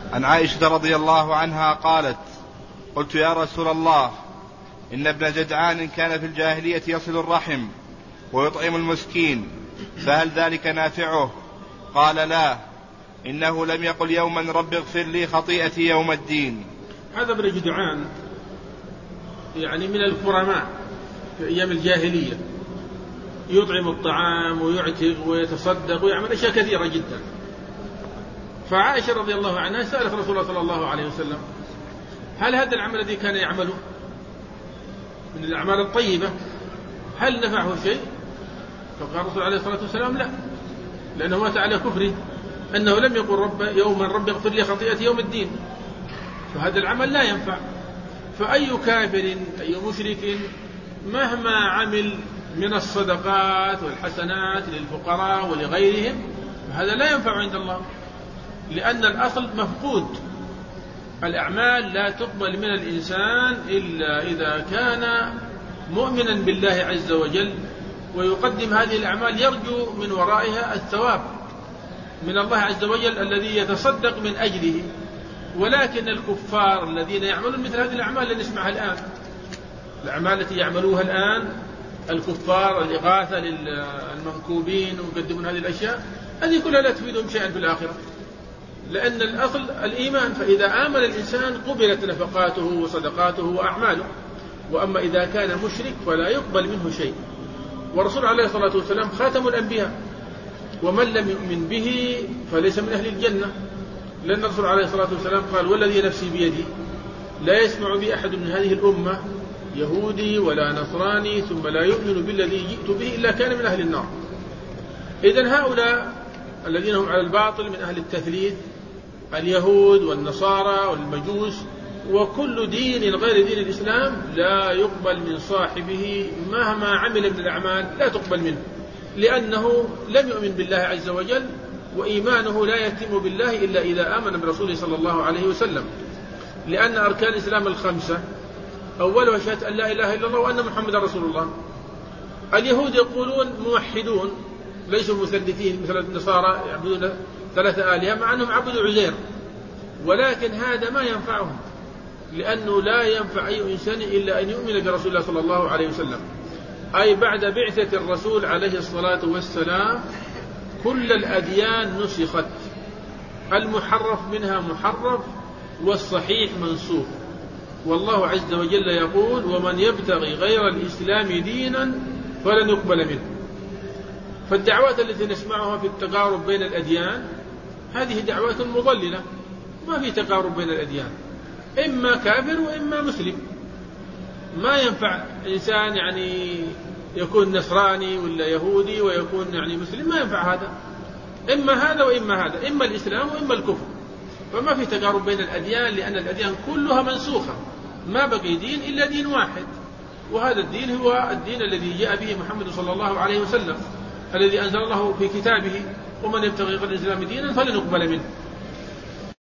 عن عائشة رضي الله عنها قالت: قلت يا رسول الله، إن ابن جدعان كان في الجاهلية يصل الرحم ويطعم المسكين، فهل ذلك نافعه؟ قال: لا، إنه لم يقل يوما رب اغفر لي خطيئتي يوم الدين. هذا ابن جدعان يعني من الكرماء في أيام الجاهلية، يطعم الطعام ويعتق ويتصدق ويعمل أشياء كثيرة جدا. فعائشة رضي الله عنها سألت رسول الله صلى الله عليه وسلم: هل هذا العمل الذي كان يعمله من الأعمال الطيبة هل نفعه شيء؟ فقال الرسول عليه الصلاة والسلام: لا، لأنه مات على كفره، أنه لم يقل يوما رب اغفر لي خطيئتي يوم الدين، فهذا العمل لا ينفع. فأي كافر أي مشرك مهما عمل من الصدقات والحسنات للفقراء ولغيرهم فهذا لا ينفع عند الله، لأن الأصل مفقود. الأعمال لا تقبل من الإنسان إلا إذا كان مؤمنا بالله عز وجل ويقدم هذه الأعمال يرجو من ورائها الثواب من الله عز وجل الذي يتصدق من أجله. ولكن الكفار الذين يعملون مثل هذه الأعمال اللي نسمعها الآن، الأعمال التي يعملوها الآن الكفار، الإغاثة للمنكوبين ويقدمون هذه الأشياء، هذه كلها لا تفيدهم شيئا في الآخرة، لأن الأصل الإيمان. فإذا آمن الإنسان قبلت نفقاته وصدقاته وأعماله، وأما إذا كان مشرك فلا يقبل منه شيء. ورسول عليه الصلاة والسلام خاتم الأنبياء، ومن لم يؤمن به فليس من أهل الجنة، لأن الرسول عليه الصلاة والسلام قال: والذي نفسي بيدي لا يسمع بي أحد من هذه الأمة يهودي ولا نصراني ثم لا يؤمن بالذي جئت به إلا كان من أهل النار. إذن هؤلاء الذين هم على الباطل من أهل التثليث، اليهود والنصارى والمجوس وكل دين غير دين الإسلام، لا يقبل من صاحبه مهما عمل من الأعمال، لا تقبل منه، لأنه لم يؤمن بالله عز وجل، وإيمانه لا يتم بالله إلا إذا آمن برسوله صلى الله عليه وسلم. لأن أركان الإسلام الخمسة أولها شهادة أن لا إله إلا الله وأن محمد رسول الله. اليهود يقولون موحدون ليسوا مثلثين مثل النصارى يعبدون 3 آلهة مع أنهم عبدوا عزير، ولكن هذا ما ينفعهم، لأنه لا ينفع أي إنسان إلا أن يؤمن برسول الله صلى الله عليه وسلم. أي بعد بعثة الرسول عليه الصلاة والسلام كل الأديان نسخت، المحرف منها محرف والصحيح منسوخ. والله عز وجل يقول: ومن يبتغي غير الإسلام دينا فلن يقبل منه. فالدعوات التي نسمعها في التقارب بين الأديان هذه دعوات مضللة، ما في تقارب بين الأديان، إما كافر وإما مسلم. ما ينفع إنسان يعني يكون نصراني ولا يهودي ويكون يعني مسلم، ما ينفع هذا، إما هذا وإما هذا، إما الإسلام وإما الكفر. فما في تقارب بين الأديان، لأن الأديان كلها منسوخة، ما بقي دين إلا دين واحد، وهذا الدين هو الدين الذي جاء به محمد صلى الله عليه وسلم، الذي أنزل الله في كتابه: ومن يبتغي غير الإسلام دينا فلن يقبل منه.